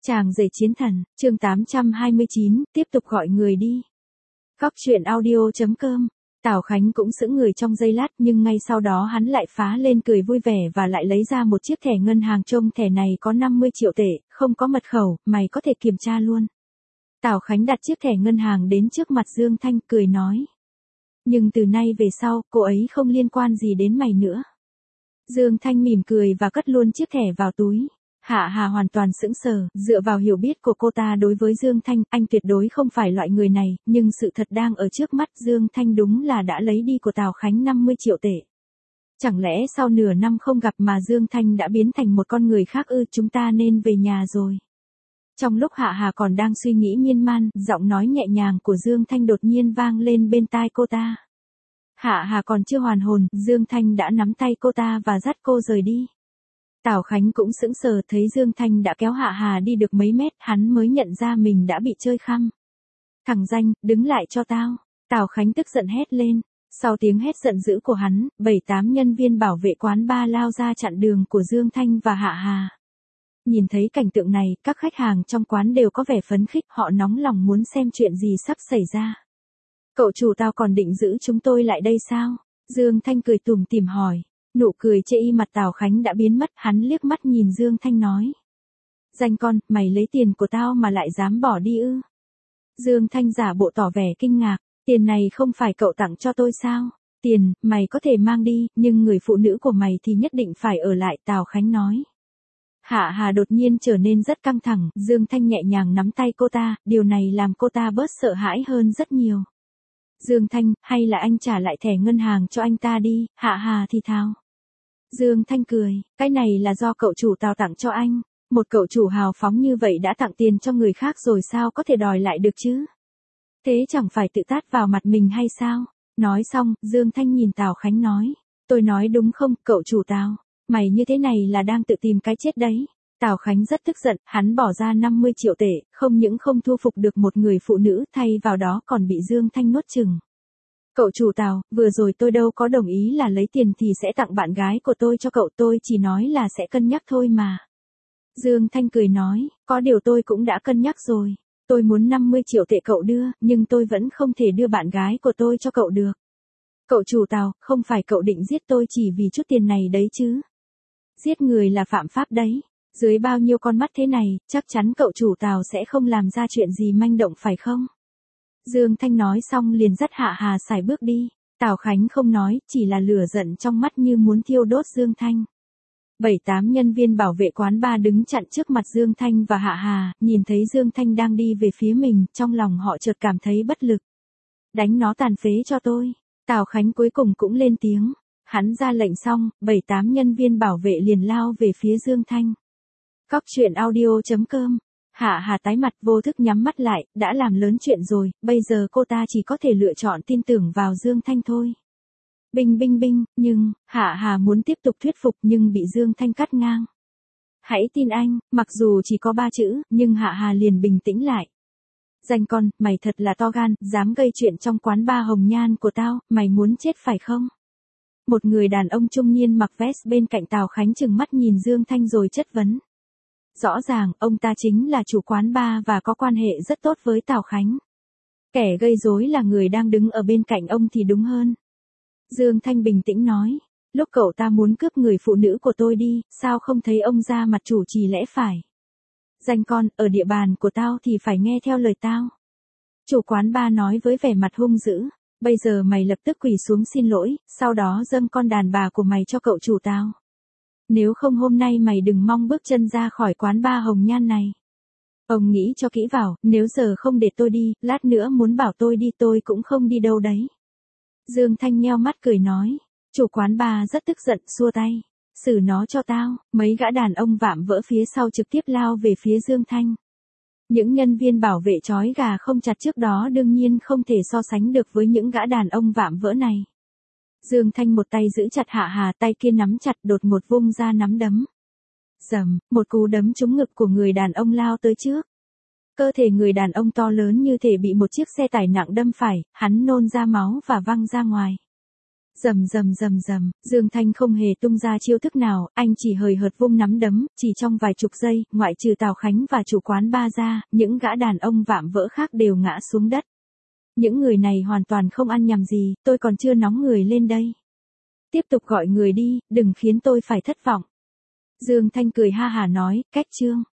Chàng rể chiến thần, chương 829, tiếp tục gọi người đi. Góc truyện audio.com. Tào Khánh cũng sững người trong giây lát, nhưng ngay sau đó hắn lại phá lên cười vui vẻ và lại lấy ra một chiếc thẻ ngân hàng. Trông thẻ này có 50 triệu tệ, không có mật khẩu, mày có thể kiểm tra luôn. Tào Khánh đặt chiếc thẻ ngân hàng đến trước mặt Dương Thanh, cười nói. Nhưng từ nay về sau, cô ấy không liên quan gì đến mày nữa. Dương Thanh mỉm cười và cất luôn chiếc thẻ vào túi. Hạ Hà hoàn toàn sững sờ, dựa vào hiểu biết của cô ta đối với Dương Thanh, anh tuyệt đối không phải loại người này, nhưng sự thật đang ở trước mắt, Dương Thanh đúng là đã lấy đi của Tào Khánh 50 triệu tệ. Chẳng lẽ sau nửa năm không gặp mà Dương Thanh đã biến thành một con người khác ư? Chúng ta nên về nhà rồi. Trong lúc Hạ Hà còn đang suy nghĩ miên man, giọng nói nhẹ nhàng của Dương Thanh đột nhiên vang lên bên tai cô ta. Hạ Hà còn chưa hoàn hồn, Dương Thanh đã nắm tay cô ta và dắt cô rời đi. Tào Khánh cũng sững sờ, thấy Dương Thanh đã kéo Hạ Hà đi được mấy mét, hắn mới nhận ra mình đã bị chơi khăm. Thằng danh, đứng lại cho tao. Tào Khánh tức giận hét lên. Sau tiếng hét giận dữ của hắn, 7-8 nhân viên bảo vệ quán bar lao ra chặn đường của Dương Thanh và Hạ Hà. Nhìn thấy cảnh tượng này, các khách hàng trong quán đều có vẻ phấn khích, họ nóng lòng muốn xem chuyện gì sắp xảy ra. Cậu chủ tao còn định giữ chúng tôi lại đây sao? Dương Thanh cười tủm tỉm hỏi. Nụ cười chê y mặt Tào Khánh đã biến mất, hắn liếc mắt nhìn Dương Thanh nói. Danh con, mày lấy tiền của tao mà lại dám bỏ đi ư? Dương Thanh giả bộ tỏ vẻ kinh ngạc, tiền này không phải cậu tặng cho tôi sao? Tiền, mày có thể mang đi, nhưng người phụ nữ của mày thì nhất định phải ở lại, Tào Khánh nói. Hạ Hà đột nhiên trở nên rất căng thẳng, Dương Thanh nhẹ nhàng nắm tay cô ta, điều này làm cô ta bớt sợ hãi hơn rất nhiều. Dương Thanh, hay là anh trả lại thẻ ngân hàng cho anh ta đi, Hạ Hà thì thào. Dương Thanh cười, cái này là do cậu chủ Tào tặng cho anh, một cậu chủ hào phóng như vậy đã tặng tiền cho người khác rồi sao có thể đòi lại được chứ? Thế chẳng phải tự tát vào mặt mình hay sao? Nói xong, Dương Thanh nhìn Tào Khánh nói, tôi nói đúng không, cậu chủ Tào, mày như thế này là đang tự tìm cái chết đấy. Tào Khánh rất tức giận, hắn bỏ ra 50 triệu tệ, không những không thu phục được một người phụ nữ, thay vào đó còn bị Dương Thanh nuốt chửng. Cậu chủ Tào, vừa rồi tôi đâu có đồng ý là lấy tiền thì sẽ tặng bạn gái của tôi cho cậu, tôi chỉ nói là sẽ cân nhắc thôi mà. Dương Thanh cười nói, có điều tôi cũng đã cân nhắc rồi. Tôi muốn 50 triệu tệ cậu đưa, nhưng tôi vẫn không thể đưa bạn gái của tôi cho cậu được. Cậu chủ Tào, không phải cậu định giết tôi chỉ vì chút tiền này đấy chứ? Giết người là phạm pháp đấy. Dưới bao nhiêu con mắt thế này, chắc chắn cậu chủ Tào sẽ không làm ra chuyện gì manh động phải không? Dương Thanh nói xong liền dắt Hạ Hà sải bước đi. Tào Khánh không nói, chỉ là lửa giận trong mắt như muốn thiêu đốt Dương Thanh. 7-8 nhân viên bảo vệ quán bar đứng chặn trước mặt Dương Thanh và Hạ Hà, nhìn thấy Dương Thanh đang đi về phía mình, trong lòng họ chợt cảm thấy bất lực. Đánh nó tàn phế cho tôi. Tào Khánh cuối cùng cũng lên tiếng. Hắn ra lệnh xong, 7-8 nhân viên bảo vệ liền lao về phía Dương Thanh. Góc truyện audio.com. Hạ Hà tái mặt vô thức nhắm mắt lại, đã làm lớn chuyện rồi, bây giờ cô ta chỉ có thể lựa chọn tin tưởng vào Dương Thanh thôi. Binh binh binh, nhưng, Hạ Hà muốn tiếp tục thuyết phục nhưng bị Dương Thanh cắt ngang. Hãy tin anh, mặc dù chỉ có 3 chữ, nhưng Hạ Hà liền bình tĩnh lại. Danh con, mày thật là to gan, dám gây chuyện trong quán bar Hồng Nhan của tao, mày muốn chết phải không? Một người đàn ông trung niên mặc vest bên cạnh Tào Khánh trừng mắt nhìn Dương Thanh rồi chất vấn. Rõ ràng, ông ta chính là chủ quán bar và có quan hệ rất tốt với Tào Khánh. Kẻ gây rối là người đang đứng ở bên cạnh ông thì đúng hơn. Dương Thanh bình tĩnh nói, lúc cậu ta muốn cướp người phụ nữ của tôi đi, sao không thấy ông ra mặt chủ trì lẽ phải. Danh con, ở địa bàn của tao thì phải nghe theo lời tao. Chủ quán bar nói với vẻ mặt hung dữ, bây giờ mày lập tức quỳ xuống xin lỗi, sau đó dâng con đàn bà của mày cho cậu chủ tao. Nếu không hôm nay mày đừng mong bước chân ra khỏi quán bar Hồng Nhan này. Ông nghĩ cho kỹ vào, nếu giờ không để tôi đi, lát nữa muốn bảo tôi đi tôi cũng không đi đâu đấy. Dương Thanh nheo mắt cười nói, chủ quán bar rất tức giận, xua tay, xử nó cho tao. Mấy gã đàn ông vạm vỡ phía sau trực tiếp lao về phía Dương Thanh. Những nhân viên bảo vệ trói gà không chặt trước đó đương nhiên không thể so sánh được với những gã đàn ông vạm vỡ này. Dương Thanh một tay giữ chặt Hạ Hà, tay kia nắm chặt, đột ngột vung ra nắm đấm. Rầm, một cú đấm trúng ngực của người đàn ông lao tới trước. Cơ thể người đàn ông to lớn như thể bị một chiếc xe tải nặng đâm phải, hắn nôn ra máu và văng ra ngoài. Rầm rầm rầm rầm, Dương Thanh không hề tung ra chiêu thức nào, anh chỉ hời hợt vung nắm đấm, chỉ trong vài chục giây, ngoại trừ Tào Khánh và chủ quán ba ra, những gã đàn ông vạm vỡ khác đều ngã xuống đất. Những người này hoàn toàn không ăn nhầm gì, tôi còn chưa nóng người lên đây. Tiếp tục gọi người đi, đừng khiến tôi phải thất vọng. Dương Thanh cười ha hả nói, cách chương.